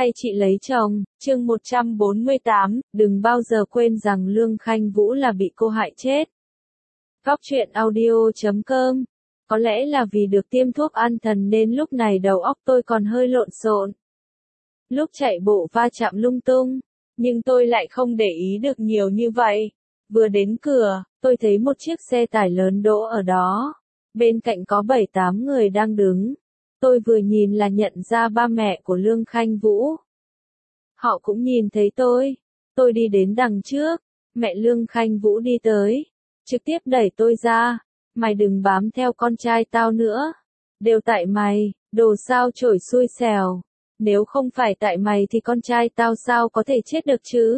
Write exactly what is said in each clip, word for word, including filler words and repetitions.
hay chị lấy chồng, chương một trăm bốn mươi tám, đừng bao giờ quên rằng Lương Khanh Vũ là bị cô hại chết. Góc truyện audio chấm com. Có lẽ là vì được tiêm thuốc an thần nên lúc này đầu óc tôi còn hơi lộn xộn. Lúc chạy bộ va chạm lung tung, nhưng tôi lại không để ý được nhiều như vậy. Vừa đến cửa, tôi thấy một chiếc xe tải lớn đỗ ở đó. Bên cạnh có bảy tám người đang đứng. Tôi vừa nhìn là nhận ra ba mẹ của Lương Khanh Vũ. Họ cũng nhìn thấy tôi. Tôi đi đến đằng trước. Mẹ Lương Khanh Vũ đi tới. Trực tiếp đẩy tôi ra. Mày đừng bám theo con trai tao nữa. Đều tại mày, đồ sao chổi xui xẻo. Nếu không phải tại mày thì con trai tao sao có thể chết được chứ?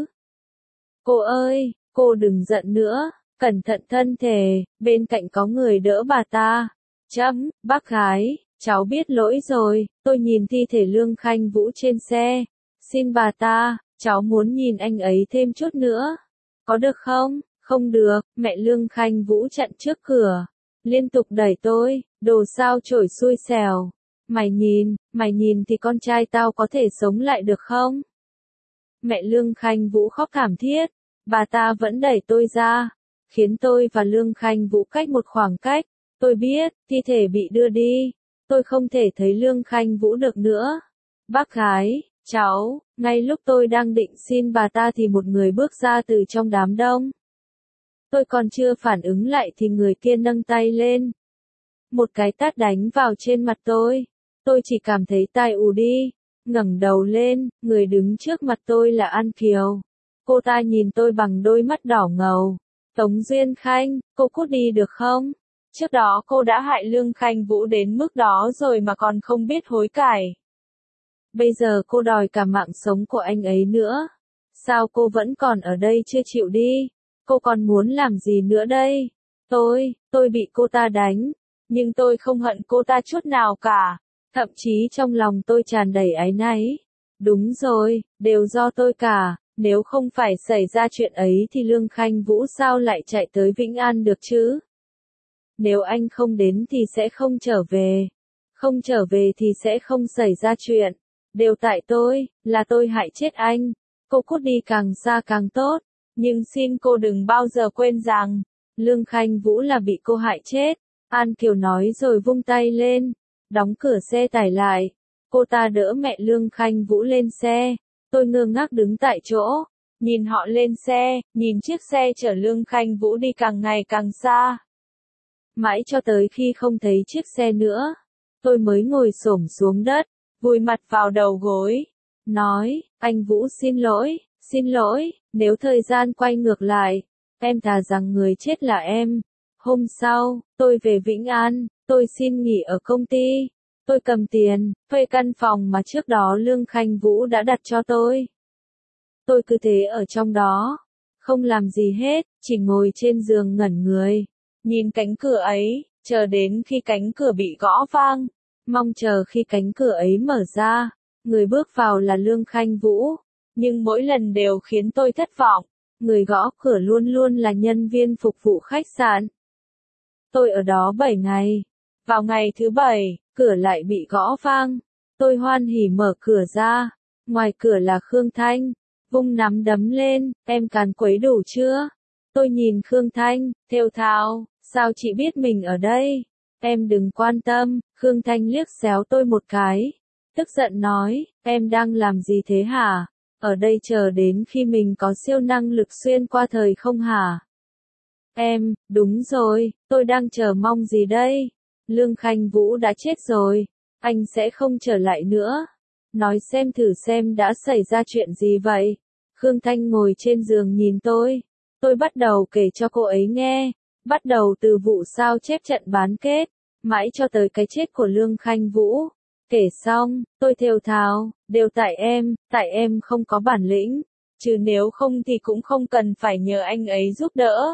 Cô ơi, cô đừng giận nữa. Cẩn thận thân thể, bên cạnh có người đỡ bà ta. Chấm, bác gái. Cháu biết lỗi rồi, tôi nhìn thi thể Lương Khanh Vũ trên xe. Xin bà ta, cháu muốn nhìn anh ấy thêm chút nữa. Có được không? Không được, mẹ Lương Khanh Vũ chặn trước cửa. Liên tục đẩy tôi, đồ sao chổi xui xẻo. Mày nhìn, mày nhìn thì con trai tao có thể sống lại được không? Mẹ Lương Khanh Vũ khóc thảm thiết. Bà ta vẫn đẩy tôi ra. Khiến tôi và Lương Khanh Vũ cách một khoảng cách. Tôi biết, thi thể bị đưa đi. Tôi không thể thấy Lương Khanh Vũ được nữa. Bác gái, cháu, ngay lúc tôi đang định xin bà ta thì một người bước ra từ trong đám đông. Tôi còn chưa phản ứng lại thì người kia nâng tay lên. Một cái tát đánh vào trên mặt tôi. Tôi chỉ cảm thấy tai ù đi. Ngẩng đầu lên, người đứng trước mặt tôi là An Kiều. Cô ta nhìn tôi bằng đôi mắt đỏ ngầu. Tống Duyên Khanh, cô cút đi được không? Trước đó cô đã hại Lương Khanh Vũ đến mức đó rồi mà còn không biết hối cải. Bây giờ cô đòi cả mạng sống của anh ấy nữa. Sao cô vẫn còn ở đây chưa chịu đi? Cô còn muốn làm gì nữa đây? Tôi, tôi bị cô ta đánh. Nhưng tôi không hận cô ta chút nào cả. Thậm chí trong lòng tôi tràn đầy áy náy. Đúng rồi, đều do tôi cả. Nếu không phải xảy ra chuyện ấy thì Lương Khanh Vũ sao lại chạy tới Vĩnh An được chứ? Nếu anh không đến thì sẽ không trở về. Không trở về thì sẽ không xảy ra chuyện. Đều tại tôi, là tôi hại chết anh. Cô cút đi càng xa càng tốt. Nhưng xin cô đừng bao giờ quên rằng, Lương Khanh Vũ là bị cô hại chết. An Kiều nói rồi vung tay lên. Đóng cửa xe tải lại. Cô ta đỡ mẹ Lương Khanh Vũ lên xe. Tôi ngơ ngác đứng tại chỗ. Nhìn họ lên xe, nhìn chiếc xe chở Lương Khanh Vũ đi càng ngày càng xa. Mãi cho tới khi không thấy chiếc xe nữa, tôi mới ngồi xổm xuống đất, vùi mặt vào đầu gối, nói, anh Vũ xin lỗi, xin lỗi, nếu thời gian quay ngược lại, em thà rằng người chết là em. Hôm sau, tôi về Vĩnh An, tôi xin nghỉ ở công ty, tôi cầm tiền, thuê căn phòng mà trước đó Lương Khanh Vũ đã đặt cho tôi. Tôi cứ thế ở trong đó, không làm gì hết, chỉ ngồi trên giường ngẩn người. Nhìn cánh cửa ấy, chờ đến khi cánh cửa bị gõ vang, mong chờ khi cánh cửa ấy mở ra, người bước vào là Lương Khanh Vũ, nhưng mỗi lần đều khiến tôi thất vọng, người gõ cửa luôn luôn là nhân viên phục vụ khách sạn. Tôi ở đó bảy ngày, vào ngày thứ bảy, cửa lại bị gõ vang, tôi hoan hỉ mở cửa ra, ngoài cửa là Khương Thanh, vung nắm đấm lên, em càn quấy đủ chưa? Tôi nhìn Khương Thanh, thều thào. Sao chị biết mình ở đây? Em đừng quan tâm, Khương Thanh liếc xéo tôi một cái. Tức giận nói, em đang làm gì thế hả? Ở đây chờ đến khi mình có siêu năng lực xuyên qua thời không hả? Em, đúng rồi, tôi đang chờ mong gì đây? Lương Khanh Vũ đã chết rồi, anh sẽ không trở lại nữa. Nói xem thử xem đã xảy ra chuyện gì vậy? Khương Thanh ngồi trên giường nhìn tôi. Tôi bắt đầu kể cho cô ấy nghe. Bắt đầu từ vụ sao chép trận bán kết, mãi cho tới cái chết của Lương Khanh Vũ. Kể xong, tôi thều thào, đều tại em, tại em không có bản lĩnh, chứ nếu không thì cũng không cần phải nhờ anh ấy giúp đỡ.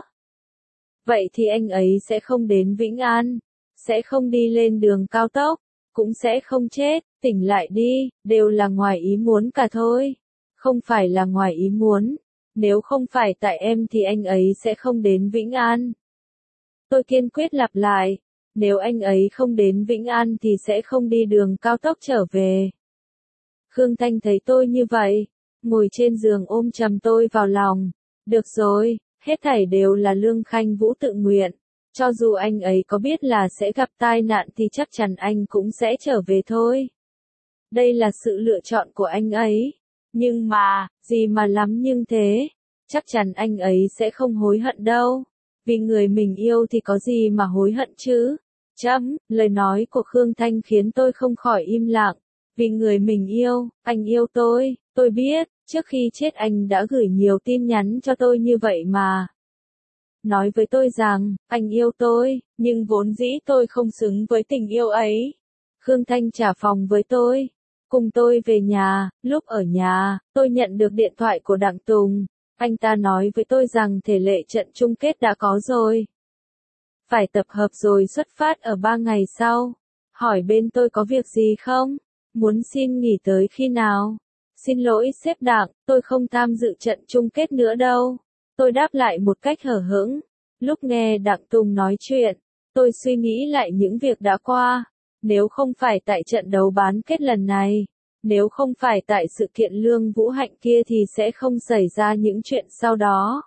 Vậy thì anh ấy sẽ không đến Vĩnh An, sẽ không đi lên đường cao tốc, cũng sẽ không chết, tỉnh lại đi, đều là ngoài ý muốn cả thôi. Không phải là ngoài ý muốn, nếu không phải tại em thì anh ấy sẽ không đến Vĩnh An. Tôi kiên quyết lặp lại, nếu anh ấy không đến Vĩnh An thì sẽ không đi đường cao tốc trở về. Khương Thanh thấy tôi như vậy, ngồi trên giường ôm chầm tôi vào lòng. Được rồi, hết thảy đều là Lương Khanh Vũ tự nguyện. Cho dù anh ấy có biết là sẽ gặp tai nạn thì chắc chắn anh cũng sẽ trở về thôi. Đây là sự lựa chọn của anh ấy. Nhưng mà, gì mà lắm nhưng thế, chắc chắn anh ấy sẽ không hối hận đâu. Vì người mình yêu thì có gì mà hối hận chứ? Chấm, lời nói của Khương Thanh khiến tôi không khỏi im lặng. Vì người mình yêu, anh yêu tôi, tôi biết, trước khi chết anh đã gửi nhiều tin nhắn cho tôi như vậy mà. Nói với tôi rằng, anh yêu tôi, nhưng vốn dĩ tôi không xứng với tình yêu ấy. Khương Thanh trả phòng với tôi. Cùng tôi về nhà, lúc ở nhà, tôi nhận được điện thoại của Đặng Tùng. Anh ta nói với tôi rằng thể lệ trận chung kết đã có rồi. Phải tập hợp rồi xuất phát ở ba ngày sau. Hỏi bên tôi có việc gì không? Muốn xin nghỉ tới khi nào? Xin lỗi sếp Đặng, tôi không tham dự trận chung kết nữa đâu. Tôi đáp lại một cách hở hững. Lúc nghe Đặng Tùng nói chuyện, tôi suy nghĩ lại những việc đã qua. Nếu không phải tại trận đấu bán kết lần này, nếu không phải tại sự kiện Lương Vũ Hạnh kia thì sẽ không xảy ra những chuyện sau đó.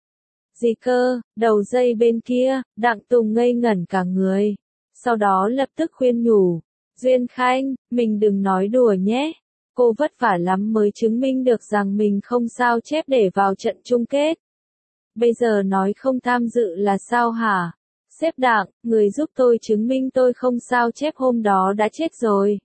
Gì cơ, đầu dây bên kia, Đặng Tùng ngây ngẩn cả người. Sau đó lập tức khuyên nhủ. Duyên Khanh, mình đừng nói đùa nhé. Cô vất vả lắm mới chứng minh được rằng mình không sao chép để vào trận chung kết. Bây giờ nói không tham dự là sao hả? Sếp Đặng, người giúp tôi chứng minh tôi không sao chép hôm đó đã chết rồi.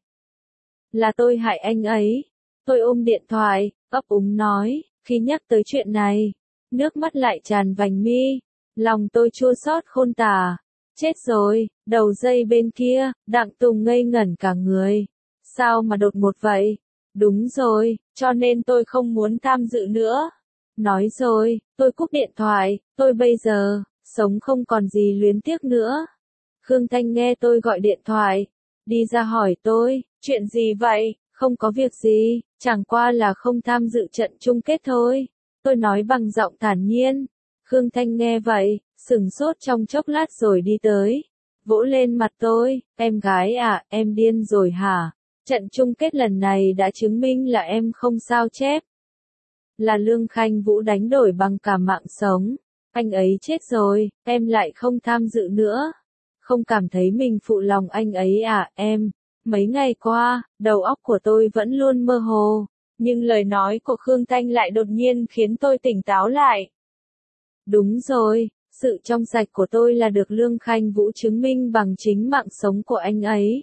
Là tôi hại anh ấy. Tôi ôm điện thoại, ấp úng nói, khi nhắc tới chuyện này, nước mắt lại tràn vành mi. Lòng tôi chua xót khôn tả. Chết rồi, đầu dây bên kia, Đặng Tùng ngây ngẩn cả người. Sao mà đột ngột vậy? Đúng rồi, cho nên tôi không muốn tham dự nữa. Nói rồi, tôi cúp điện thoại, tôi bây giờ, sống không còn gì luyến tiếc nữa. Khương Thanh nghe tôi gọi điện thoại, đi ra hỏi tôi, chuyện gì vậy? Không có việc gì, chẳng qua là không tham dự trận chung kết thôi. Tôi nói bằng giọng thản nhiên. Khương Thanh nghe vậy, sửng sốt trong chốc lát rồi đi tới. Vỗ lên mặt tôi, em gái à, em điên rồi hả? Trận chung kết lần này đã chứng minh là em không sao chép. Là Lương Khanh Vũ đánh đổi bằng cả mạng sống. Anh ấy chết rồi, em lại không tham dự nữa. Không cảm thấy mình phụ lòng anh ấy à, em? Mấy ngày qua, đầu óc của tôi vẫn luôn mơ hồ. Nhưng lời nói của Khương Thanh lại đột nhiên khiến tôi tỉnh táo lại. Đúng rồi, sự trong sạch của tôi là được Lương Khanh Vũ chứng minh bằng chính mạng sống của anh ấy.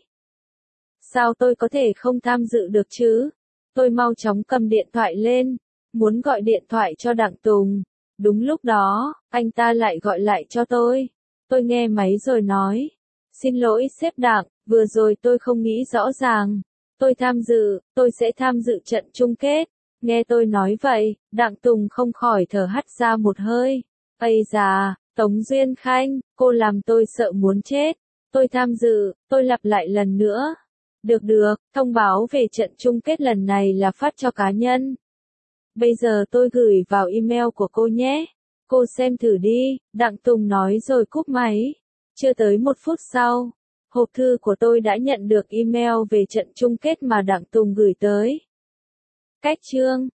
Sao tôi có thể không tham dự được chứ? Tôi mau chóng cầm điện thoại lên, muốn gọi điện thoại cho Đặng Tùng. Đúng lúc đó, anh ta lại gọi lại cho tôi. Tôi nghe máy rồi nói. Xin lỗi sếp Đặng, vừa rồi tôi không nghĩ rõ ràng. Tôi tham dự, tôi sẽ tham dự trận chung kết. Nghe tôi nói vậy, Đặng Tùng không khỏi thở hắt ra một hơi. Ây da, Tống Duyên Khanh, cô làm tôi sợ muốn chết. Tôi tham dự, tôi lặp lại lần nữa. Được được, thông báo về trận chung kết lần này là phát cho cá nhân. Bây giờ tôi gửi vào email của cô nhé. Cô xem thử đi, Đặng Tùng nói rồi cúp máy. Chưa tới một phút sau, hộp thư của tôi đã nhận được email về trận chung kết mà Đặng Tùng gửi tới. Cách chương